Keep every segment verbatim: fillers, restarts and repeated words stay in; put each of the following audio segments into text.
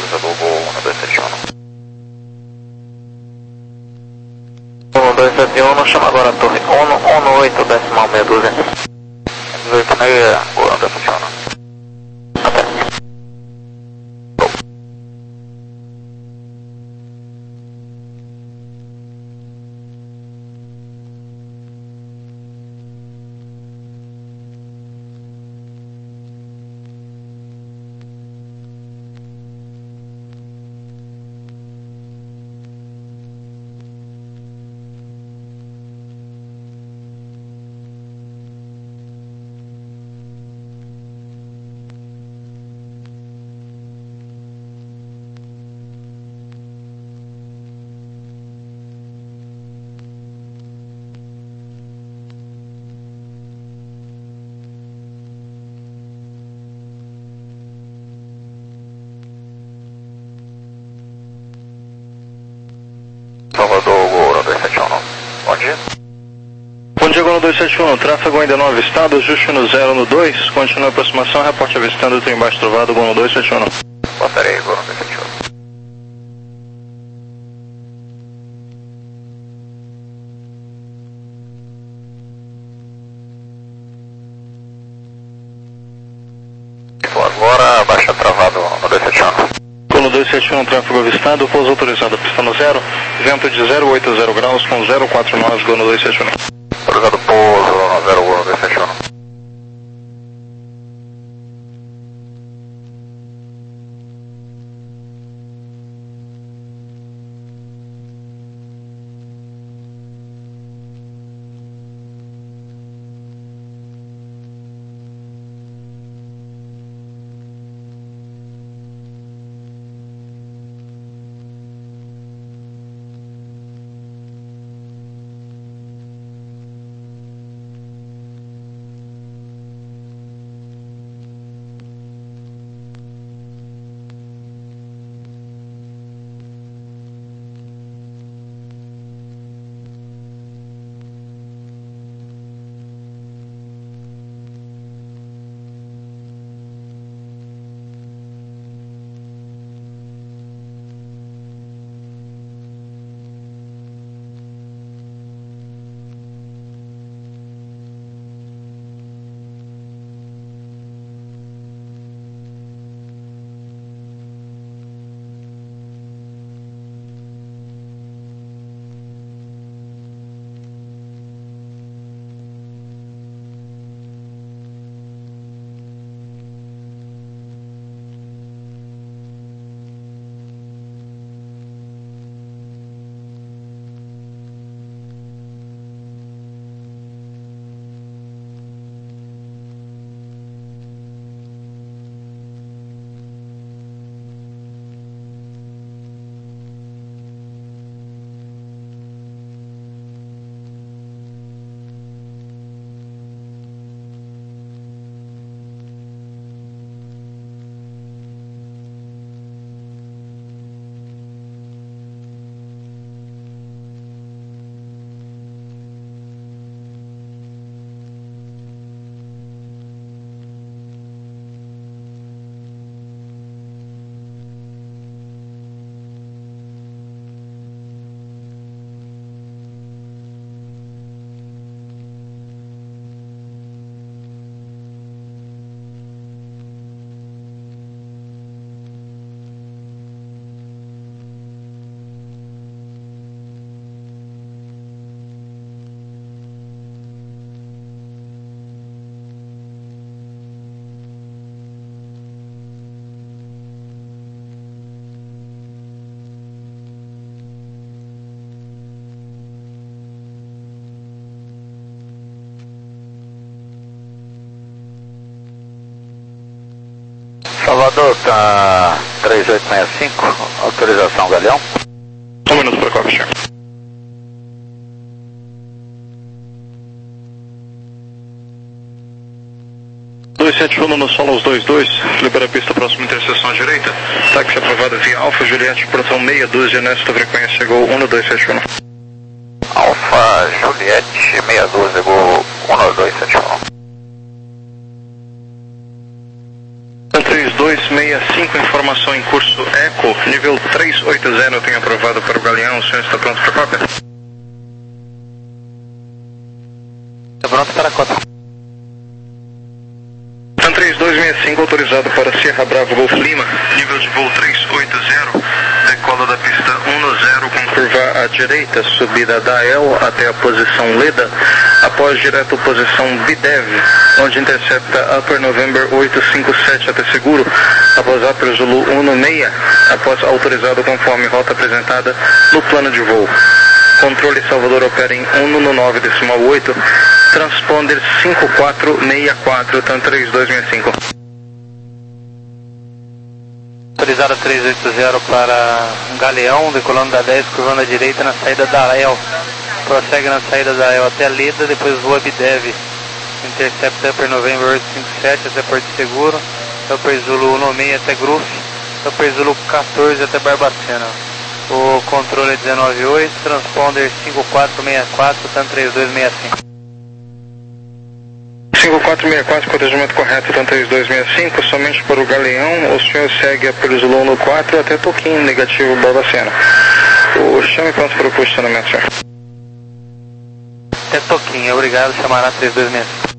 autorizador Gol um dois sete um. um dois sete um, chama agora a torre um um oito, decimal meia dúzia. dezoito e meia, Gol um dois sete um. Salvador, Gol um dois sete um. Bom dia. Bom dia, Gol um dois sete um. Tráfego ainda não avistado, ajuste no zero no dois. Continua a aproximação, reporte avistando, tem embaixo trovado, Gol um dois sete um. Botarei, Gol um dois sete um. Agora baixa travado no dois sete um. Gol dois sete um, tráfego avistado, pouso autorizado, pista no zero, vento de zero oito zero graus com zero quatro nós, Gol dois sete um. Autorizado pouso no zero Gol dois sete um. Salvador, tá três oito seis cinco, autorização Galeão. Um minuto para copy, senhor. dois sete um no solo aos dois dois, libera a pista próxima interseção à direita. Táxi aprovado via Alfa Juliette, portão meia dúzia, nesta frequência Gol um dois sete um. Alfa Juliette, meia dúzia, Gol um dois sete um. três dois dois seis cinco, informação em curso Eco, nível trezentos e oitenta, eu tenho aprovado para o Galeão, o senhor está pronto para a cópia? Está pronto para a cópia. Tan três dois seis cinco, autorizado para Sierra Bravo Golf Lima, nível de voo trezentos e oitenta, decola da pista cento com curva à direita, subida da E L até a posição Leda, após direto posição B D E V, onde intercepta Upper November oitocentos e cinquenta e sete até seguro, após Upper Zulu cento e seis, após autorizado conforme rota apresentada no plano de voo. Controle Salvador opera em cento e nove decimal oito, transponder cinco quatro seis quatro, Tan três dois seis cinco. Autorizada trezentos e oitenta para Galeão, decolando da dez, curvando à direita na saída da E L. Prossegue na saída da E L até Leda, depois voa B D E V. Intercepta Upper November oitocentos e cinquenta e sete até Porto Seguro, Upper Zulu cento e seis até Gruf, Upper Zulu quatorze até Barbacena. O controle é dezenove oito, transponder cinco quatro seis quatro, Tan três dois seis cinco. cinco quatro seis quatro, codejamento correto, Tan três dois seis cinco, somente para o Galeão, o senhor segue a pelo Zulu no quatro até Toquinho, negativo Barbacena. O chame pronto para o posicionamento, senhor. Até Toquinho, obrigado, chamará três dois seis cinco.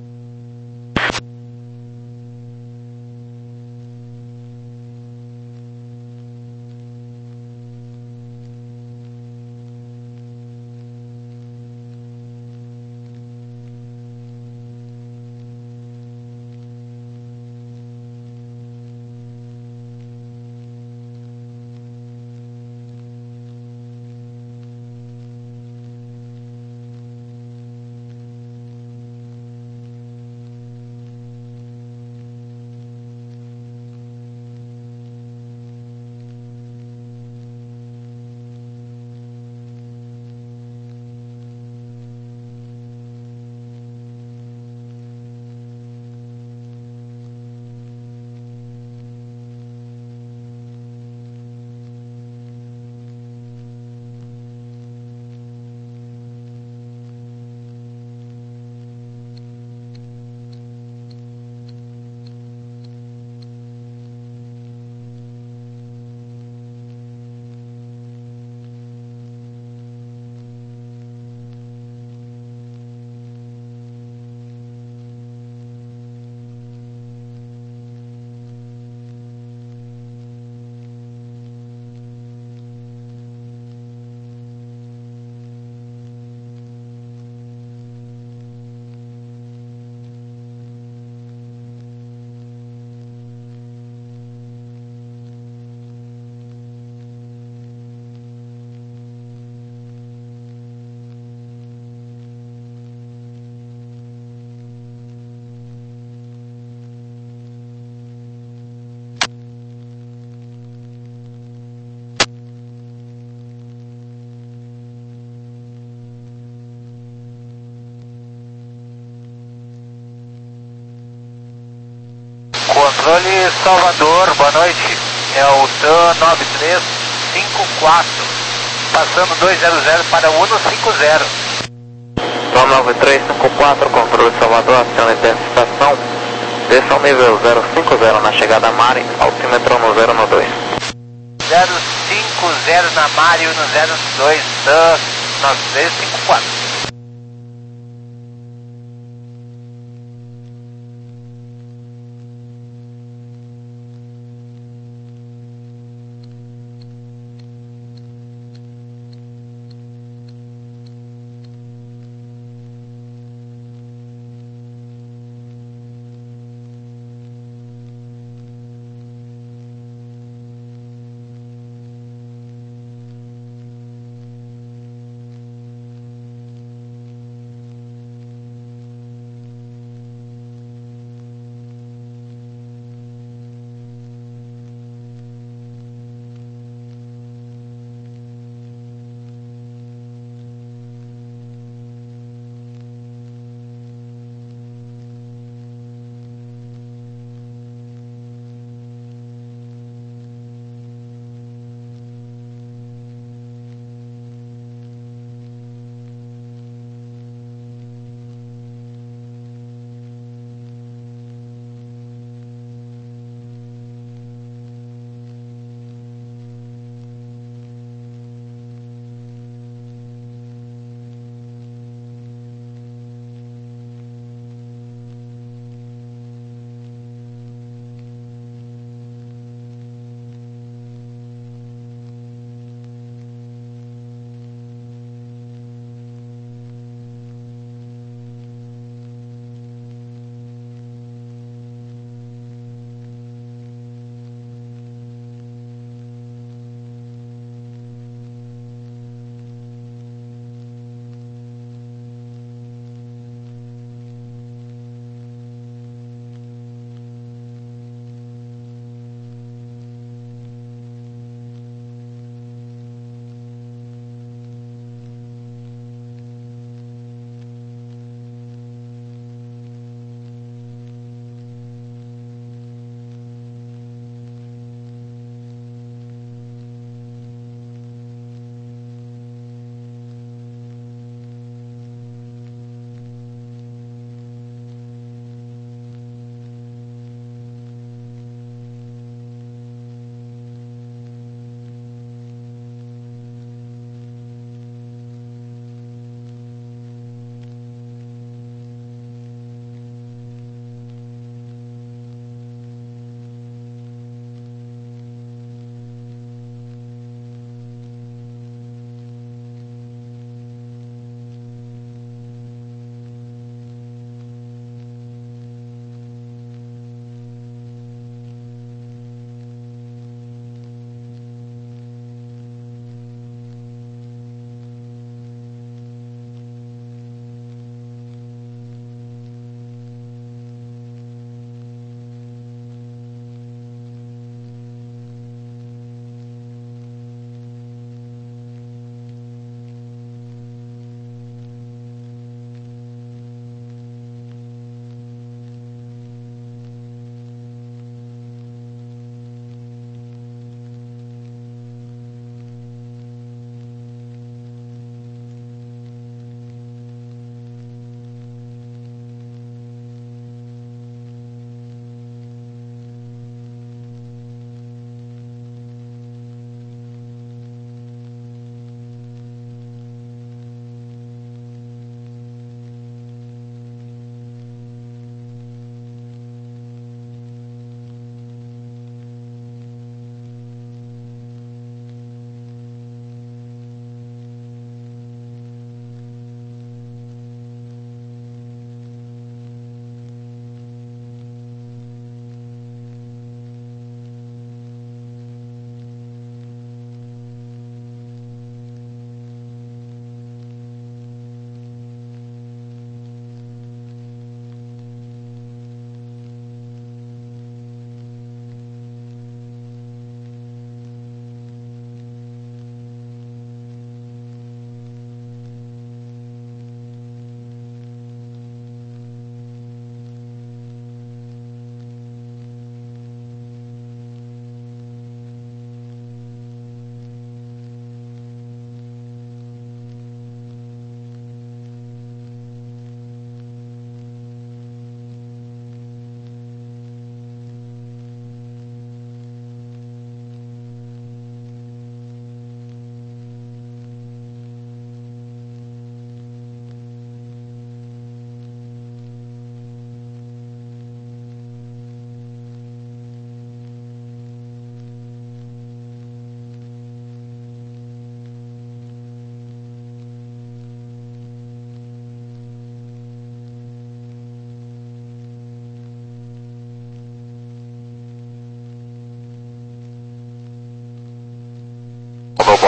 Controle Salvador, boa noite, é o Tan nove três cinco quatro, passando duzentos para cento cinquenta. Tan nove três cinco quatro, controle Salvador, aciona a identificação, desça nível zero cinco zero na chegada a Mari, altímetro no zero no dois. zero cinco zero na Mário no zero dois, Tan nove três cinco quatro.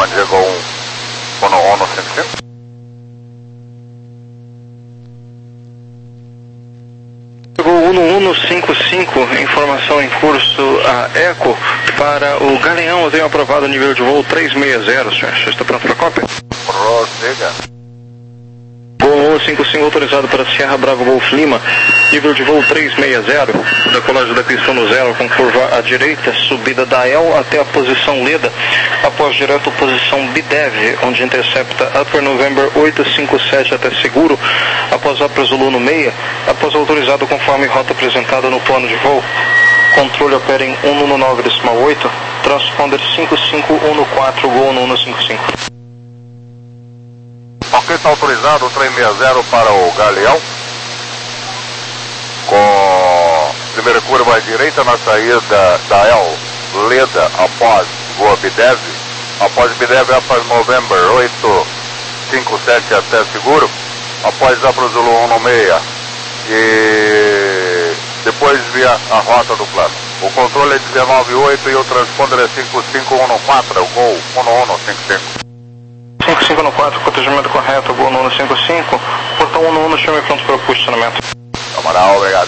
Juan Diego um, Ono Ono cinco cinco. uno uno cinco cinco, informação em curso a Eco para o Galeão. Eu tenho aprovado o nível de voo três seis zero, senhor. Você está pronto para a cópia? Prossiga. Gol uno cinco cinco autorizado para Sierra Bravo Golf Lima, nível de voo três seis zero, decolagem da pista no zero com curva à direita, subida da E L até a posição Leda, após direto posição B D E V, onde intercepta Upper November oito cinco sete até seguro, após Upper Zulu no meia, após autorizado conforme rota apresentada no plano de voo. Controle opera em cento e nove decimal oito, transponder cinco cinco um quatro, Gol no cento e cinquenta e cinco. Ok, está autorizado o três seis zero para o Galeão, com primeira curva à direita na saída da E L, Leda, após Goa B D E V, após B D E V Upper November oito cinco sete até seguro, após Upper Zulu um no meia e depois via a rota do plano. O controle é dezenove oito e o transponder é cinco cinco um quatro, é o Gol um um cinco cinco. cinco cinco um quatro, protegimento correto, Gol no cinco cinco, portão um um, chame pronto para o posicionamento. Camarada, obrigado.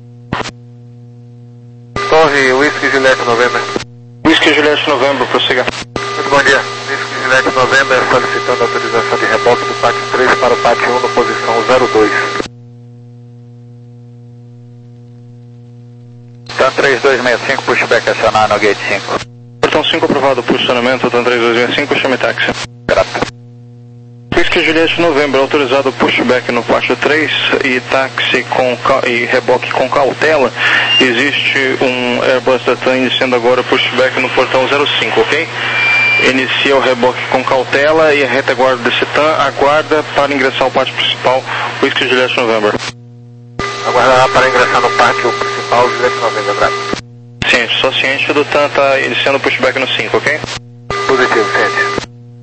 Torre Whisky Juliette November. Whisky Juliette November, prossiga. Muito bom dia. Whisky Juliette November solicitando autorização de reboque do pátio três para o pátio um na posição zero dois. TAM três dois seis cinco, pushback acionar no gate cinco. Portão cinco aprovado, posicionamento, TAM três dois seis cinco, chame táxi. Grato. Whisky Juliette November, autorizado pushback no pátio três e táxi com, e reboque com cautela. Existe um Airbus da TAM iniciando agora pushback no portão zero cinco, ok? Inicia o reboque com cautela e a retaguarda desse TAM aguarda para ingressar ao pátio principal, Whisky Juliette November. Aguardará para ingressar no pátio principal, Juliette November, grato. Ciente, só ciente do TAM está iniciando pushback no cinco, ok? Positivo, ciente.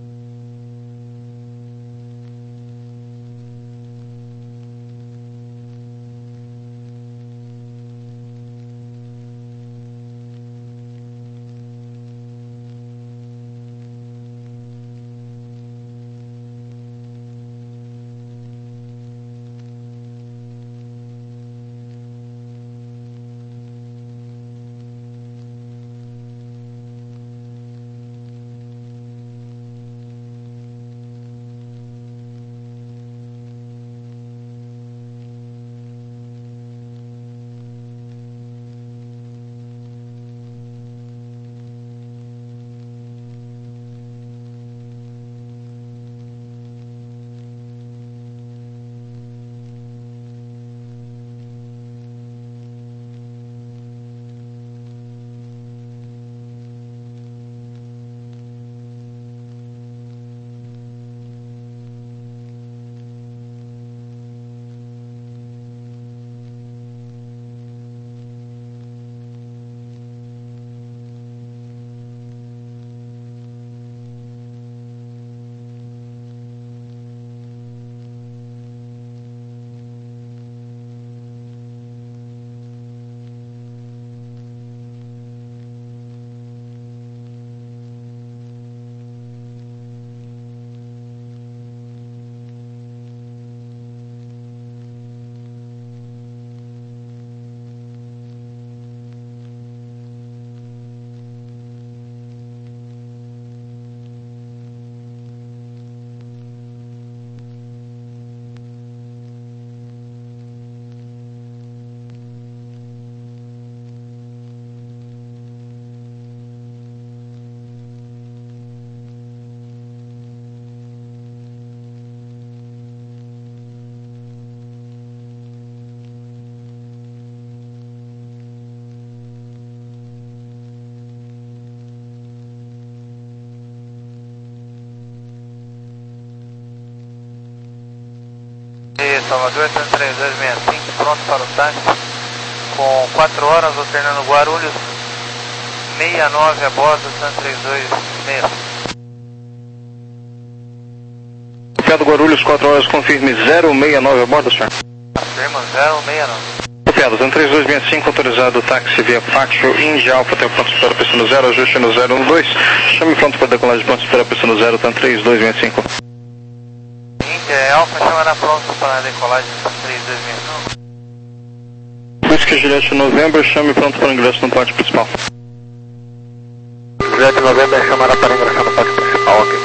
Salvador, TAM três dois seis cinco, pronto para o táxi, com quatro horas, alternando Guarulhos, sessenta e nove a bordo, TAM três dois seis cinco. Copiado Guarulhos, quatro horas, confirme zero seis nove a bordo, senhor. Afirma zero seis nove. Copiado, TAM três dois seis cinco, autorizado táxi via pátio Índia Alfa até o ponto de espera, pista no zero, ajuste no zero um dois, chame pronto para decolagem, ponto de espera, pista no zero, TAM três dois seis cinco. Índia Alfa chamará pronto para decolagem TAM três dois seis cinco. Whisky Juliette November, chame pronto para ingresso no pátio principal. Juliette November chamará para ingressar no pátio principal, ok.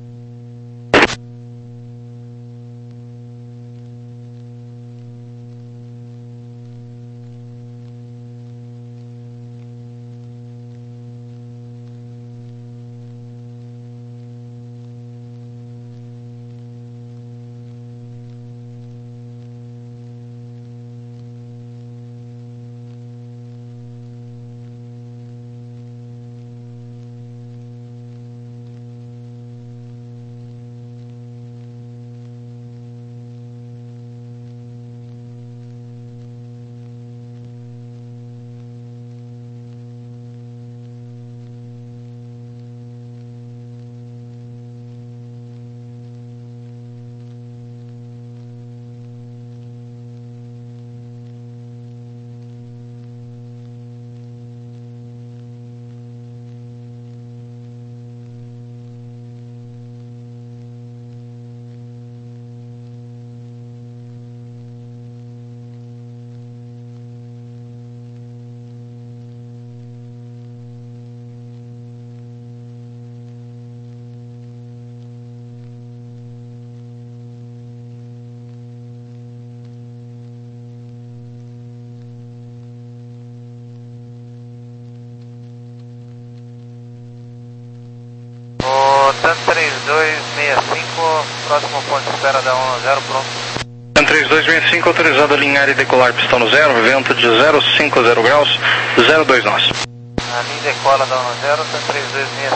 TAM três dois seis cinco, próximo ponto de espera da um zero, pronto. TAM três dois seis cinco, autorizado a alinhar e decolar pistão no zero, vento de zero cinco zero graus, zero dois nós. A linha decola da um zero, TAM três dois seis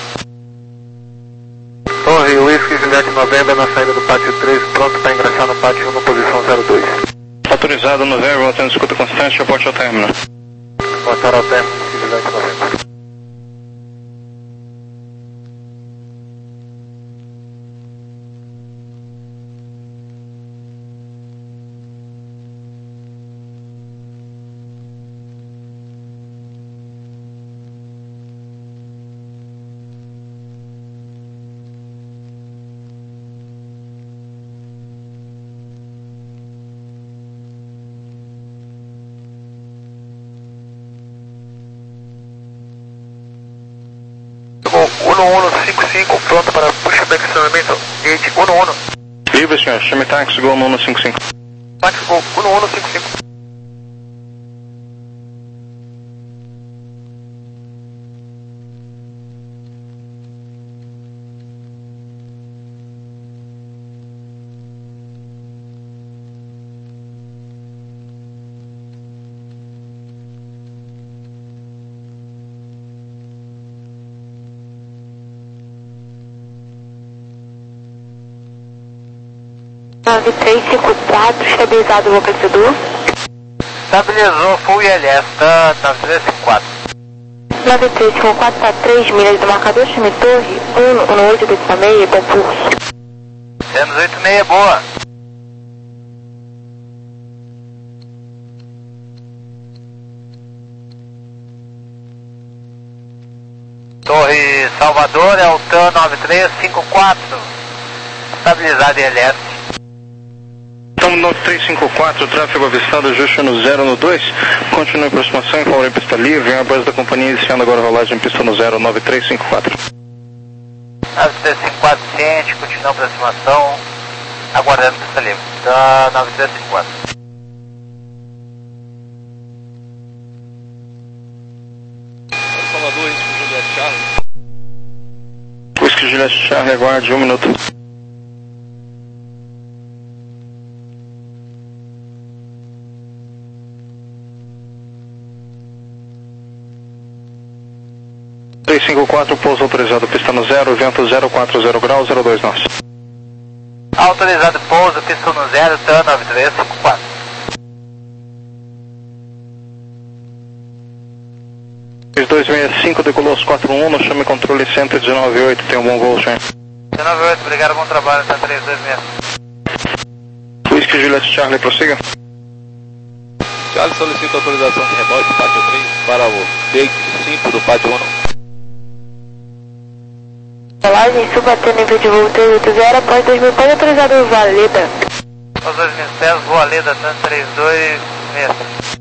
cinco. Torre Whisky Juliette November na saída do pátio três, pronto para ingressar no pátio um, posição zero dois. Autorizado November, mantendo escuta constante, aporte ao término. Aportar ao término, Juliette November. um um cinco cinco, pronto para pushback estacionamento, gate um um. Livre, senhor, chame táxi, Gol um um cinco cinco. Táxi Gol um um cinco cinco. nove três cinco quatro, estabilizado o localizador. Estabilizou, full I L S, TAM nove três cinco quatro. nove três cinco quatro está três milhas do marcador, chame torre, um um oito dois seis, bom curso. Temos oito seis, boa. Torre Salvador é o TAM nove três cinco quatro. Estabilizado I L S. TAM nove três cinco quatro, tráfego avistado, ajuste no zero no dois, continue a aproximação, em favor em pista livre, a base da companhia iniciando agora a rolagem em pista no zero nove três cinco quatro. nove três cinco quatro ciente, continua a aproximação, aguardando pista livre. TAM nove três cinco quatro. Salvador, Whisky Juliette Charlie. Whisky Juliette Charlie, aguarde um minuto. três cinco quatro, pouso autorizado, pista no zero, vento zero quatro zero graus, zero dois nós. Autorizado pouso, pista no zero, TAM nove três cinco quatro. três dois seis cinco, decolou aos quatro um, no chame controle cento dezenove oito, tem um bom voo, senhor. dezenove oito, obrigado, bom trabalho, TAM três dois seis. Whisky Juliette Charlie, prossiga. Charlie solicita autorização de rebote pátio três para o take cinco do pátio um. Rolagem subater nível de voo três oito zero, após dois mil, pode autorizar o Valeda. Os dois mil pés, voa Leda, Tan três dois seis.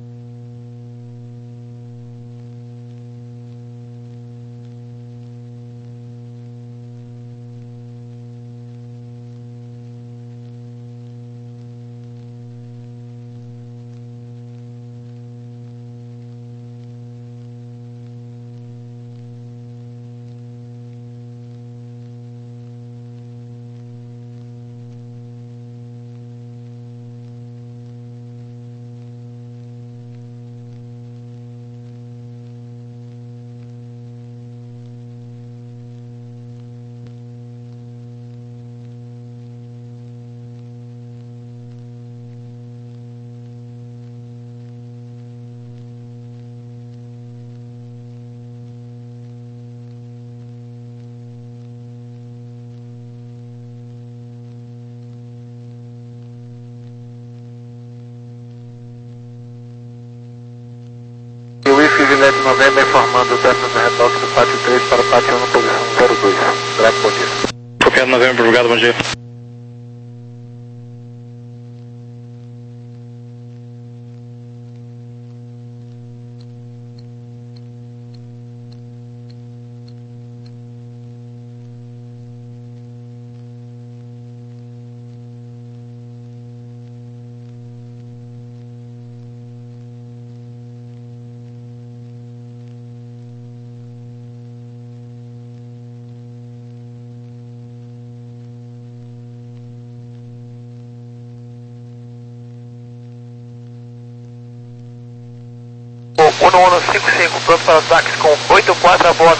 Juliette Novembro informando o término do retoque do pátio três para o pátio um, posição zero dois. Grande bom dia. Copiado Novembro, obrigado, bom dia. um um cinco cinco, pronto para o táxi com oito quatro a bordo.